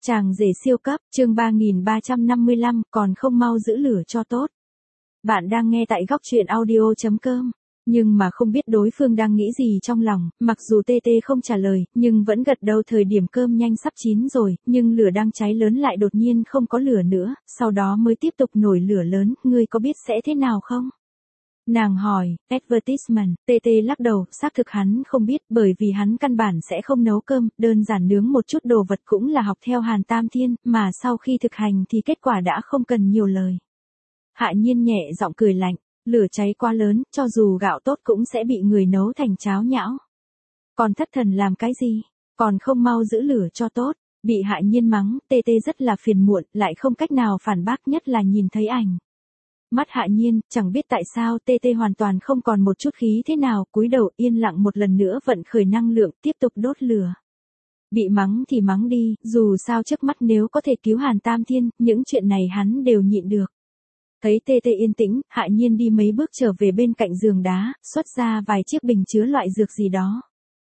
Chàng rể siêu cấp, chương 3355, còn không mau giữ lửa cho tốt. Bạn đang nghe tại góc truyện audio.com. Nhưng mà không biết đối phương đang nghĩ gì trong lòng, mặc dù TT không trả lời, nhưng vẫn gật đầu. Thời điểm cơm nhanh sắp chín rồi, nhưng lửa đang cháy lớn lại đột nhiên không có lửa nữa, sau đó mới tiếp tục nổi lửa lớn, ngươi có biết sẽ thế nào không? Nàng hỏi, advertisement, TT lắc đầu, xác thực hắn không biết bởi vì hắn căn bản sẽ không nấu cơm, đơn giản nướng một chút đồ vật cũng là học theo Hàn Tam Thiên, mà sau khi thực hành thì kết quả đã không cần nhiều lời. Hạ Nhiên nhẹ giọng cười lạnh, lửa cháy quá lớn, cho dù gạo tốt cũng sẽ bị người nấu thành cháo nhão. Còn thất thần làm cái gì, còn không mau giữ lửa cho tốt, bị Hạ Nhiên mắng, TT rất là phiền muộn, lại không cách nào phản bác, nhất là nhìn thấy ảnh. Mắt Hạ Nhiên, chẳng biết tại sao TT hoàn toàn không còn một chút khí thế nào, cúi đầu yên lặng một lần nữa vận khởi năng lượng, tiếp tục đốt lửa. Bị mắng thì mắng đi, dù sao trước mắt nếu có thể cứu Hàn Tam Thiên, những chuyện này hắn đều nhịn được. Thấy TT yên tĩnh, Hạ Nhiên đi mấy bước trở về bên cạnh giường đá, xuất ra vài chiếc bình chứa loại dược gì đó.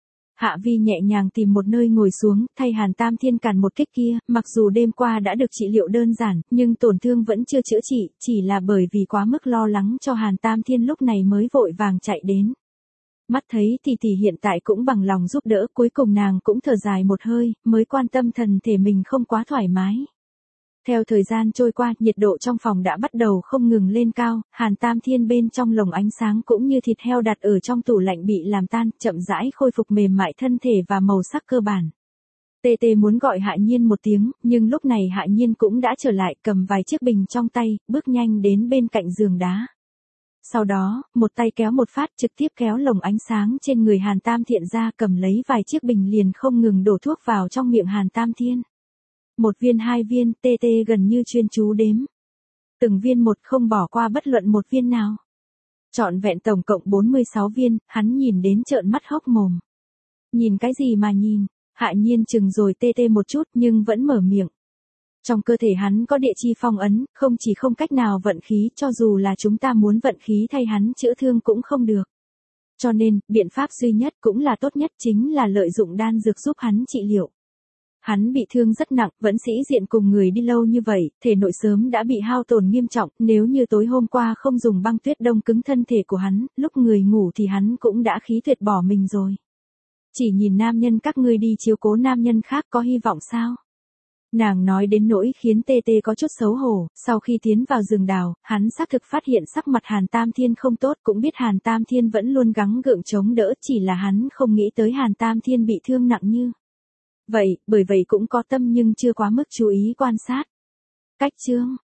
Hạ Vi nhẹ nhàng tìm một nơi ngồi xuống, thay Hàn Tam Thiên cản một kích kia, mặc dù đêm qua đã được trị liệu đơn giản, nhưng tổn thương vẫn chưa chữa trị, chỉ là bởi vì quá mức lo lắng cho Hàn Tam Thiên lúc này mới vội vàng chạy đến. Mắt thấy thì hiện tại cũng bằng lòng giúp đỡ, cuối cùng nàng cũng thở dài một hơi, mới quan tâm thân thể mình không quá thoải mái. Theo thời gian trôi qua, nhiệt độ trong phòng đã bắt đầu không ngừng lên cao, Hàn Tam Thiên bên trong lồng ánh sáng cũng như thịt heo đặt ở trong tủ lạnh bị làm tan, chậm rãi khôi phục mềm mại thân thể và màu sắc cơ bản. TT muốn gọi Hạ Nhiên một tiếng, nhưng lúc này Hạ Nhiên cũng đã trở lại, cầm vài chiếc bình trong tay, bước nhanh đến bên cạnh giường đá. Sau đó, một tay kéo một phát trực tiếp kéo lồng ánh sáng trên người Hàn Tam Thiên ra, cầm lấy vài chiếc bình liền không ngừng đổ thuốc vào trong miệng Hàn Tam Thiên. Một viên hai viên, TT gần như chuyên chú đếm. Từng viên một không bỏ qua bất luận một viên nào. Trọn vẹn tổng cộng 46 viên, hắn nhìn đến trợn mắt hốc mồm. Nhìn cái gì mà nhìn, Hạ Nhiên chừng rồi TT một chút nhưng vẫn mở miệng. Trong cơ thể hắn có địa chi phong ấn, không chỉ không cách nào vận khí, cho dù là chúng ta muốn vận khí thay hắn chữa thương cũng không được. Cho nên, biện pháp duy nhất cũng là tốt nhất chính là lợi dụng đan dược giúp hắn trị liệu. Hắn bị thương rất nặng, vẫn sĩ diện cùng người đi lâu như vậy, thể nội sớm đã bị hao tổn nghiêm trọng, nếu như tối hôm qua không dùng băng tuyết đông cứng thân thể của hắn, lúc người ngủ thì hắn cũng đã khí tuyệt bỏ mình rồi. Chỉ nhìn nam nhân các ngươi đi chiếu cố nam nhân khác có hy vọng sao? Nàng nói đến nỗi khiến TT có chút xấu hổ, sau khi tiến vào giường đào, hắn xác thực phát hiện sắc mặt Hàn Tam Thiên không tốt, cũng biết Hàn Tam Thiên vẫn luôn gắng gượng chống đỡ, chỉ là hắn không nghĩ tới Hàn Tam Thiên bị thương nặng như vậy, bởi vậy cũng có tâm nhưng chưa quá mức chú ý quan sát. Cách chương